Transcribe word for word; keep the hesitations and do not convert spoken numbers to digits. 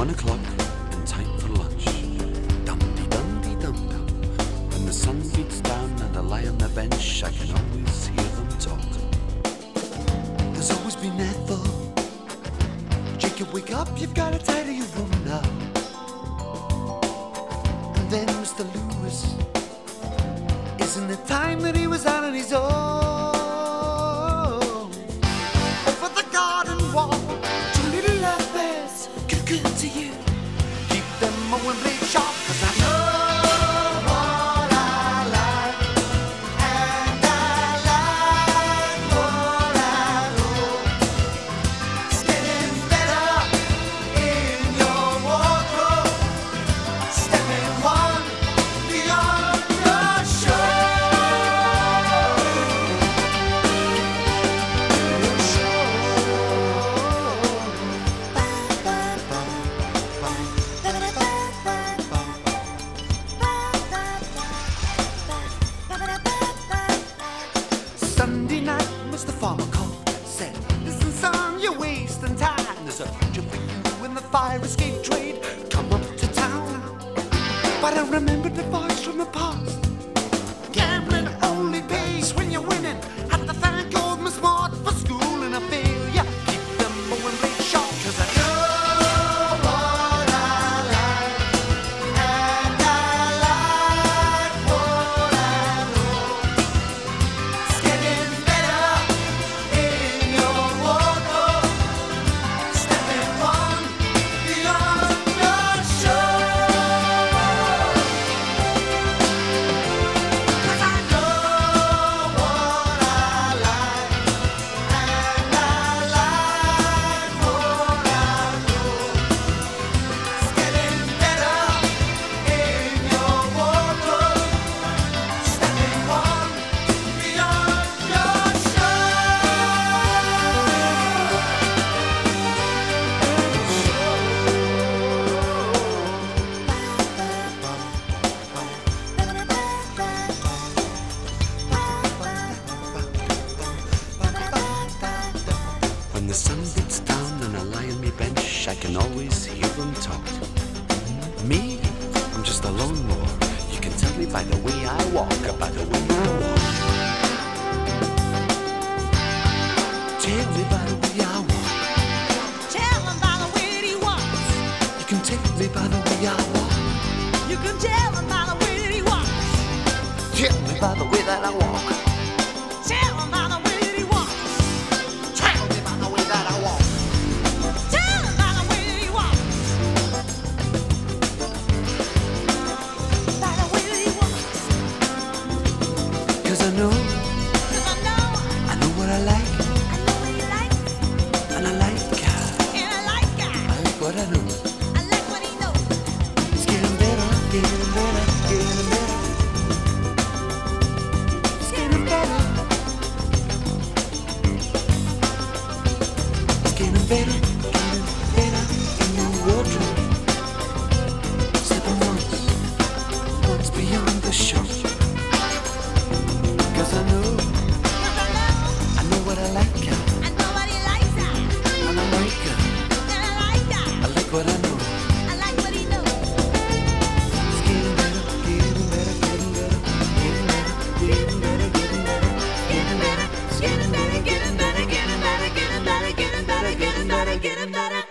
one o'clock and time for lunch. Dum-dee-dum-dee-dum-dum. When the sun beats down and I lie on the bench, I can always hear them talk. There's always been Ethel. Jacob, wake up, you've got to tidy your room now. And then Mister Lewis, isn't it time that he was out on his own? Over the garden wall, two little lovebirds, good, good to you. Keep them mowing blade sharp, 'cause I know what I like, and I like what I know. It's getting better in your wardrobe, stepping one beyond your show. Sunday night, Mister Farmer called, said, listen son, you're wasting time. There's a future for you in the fire escape trade. Come up to town. But I remembered the voice from the past. Gambling only pays when you're winning. Have to thank old Miss Maud for schooling a failure. Keep them moving blade sharp, 'cause I know what I like, and I like what I know. It's getting better in your wardrobe, stepping one beyond your show. 'Cause I know what I like, and I like what I know. It's getting better in your wardrobe, stepping one beyond your show. When the sun beats down and I lie on my bench, I can always hear them talk. Me, I'm just a lone mower. You can tell me by the way I walk, by the way I walk. Tell me by the way I walk. Tell him by the way that he walks. You can tell me by the way I walk. You can tell him by the way that he walks. Tell me by the way that I walk. Tell him by the way that he walks. Tell me by the way that I walk. Tell him by the way that he walks. By the way that he walks. 'Cause I know, 'Cause I know, I know what I like, I know what he likes, and I like, and I like I God. like what I know. I like what he knows. It's getting better, getting better, getting better. It's getting better. It's getting better, getting better in your wardrobe. Stepping once, once beyond the show. 'Cause I know, 'Cause I know, I know what I like, I know what he likes, and I like, and I like God. I like what I know. I like what he knows. It's getting better, getting better, getting better, getting better, getting better, getting better, getting better. Getting better, getting better, getting better, getting better, getting better, getting better, getting better.